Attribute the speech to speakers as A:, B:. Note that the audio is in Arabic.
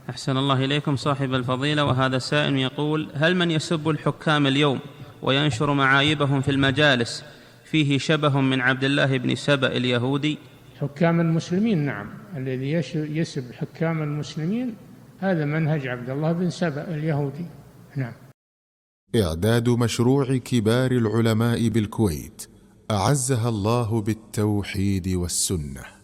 A: أحسن الله إليكم صاحب الفضيلة. وهذا سائل يقول: هل من يسب الحكام اليوم وينشر معايبهم في المجالس فيه شبه من عبد الله بن سبأ اليهودي؟
B: حكام المسلمين، نعم، الذي يسب حكام المسلمين هذا منهج عبد الله بن سبأ اليهودي. نعم.
C: إعداد مشروع كبار العلماء بالكويت أعزها الله بالتوحيد والسنة.